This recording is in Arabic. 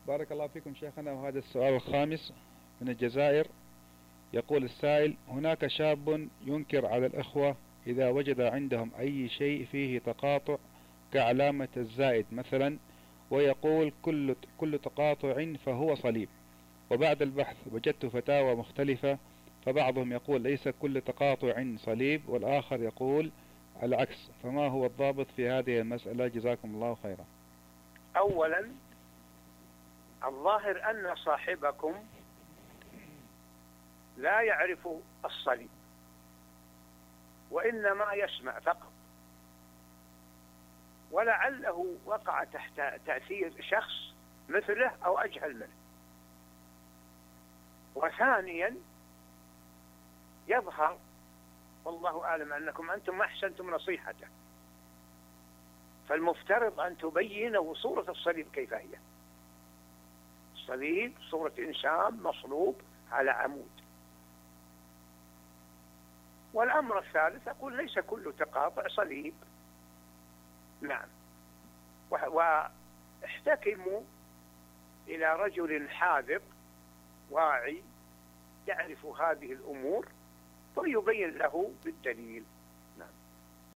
بارك الله فيكم شيخنا. وهذا السؤال الخامس من الجزائر. يقول السائل: هناك شاب ينكر على الإخوة إذا وجد عندهم أي شيء فيه تقاطع كعلامة الزائد مثلا، ويقول كل تقاطع فهو صليب. وبعد البحث وجدت فتاوى مختلفة، فبعضهم يقول ليس كل تقاطع صليب، والآخر يقول العكس. فما هو الضابط في هذه المسألة؟ جزاكم الله خيرا. أولا، الظاهر أن صاحبكم لا يعرف الصليب، وإنما يسمع فقط، ولعله وقع تحت تأثير شخص مثله أو أجهل منه. وثانيا، يظهر والله أعلم أنكم أنتم أحسنتم نصيحته، فالمفترض أن تبينوا صورة الصليب كيف هي. الصليب صورة إنسان مصلوب على عمود. والأمر الثالث، أقول ليس كل تقاطع صليب. نعم. واحتكموا إلى رجل حاذق واعي يعرف هذه الأمور ويبين له بالدليل.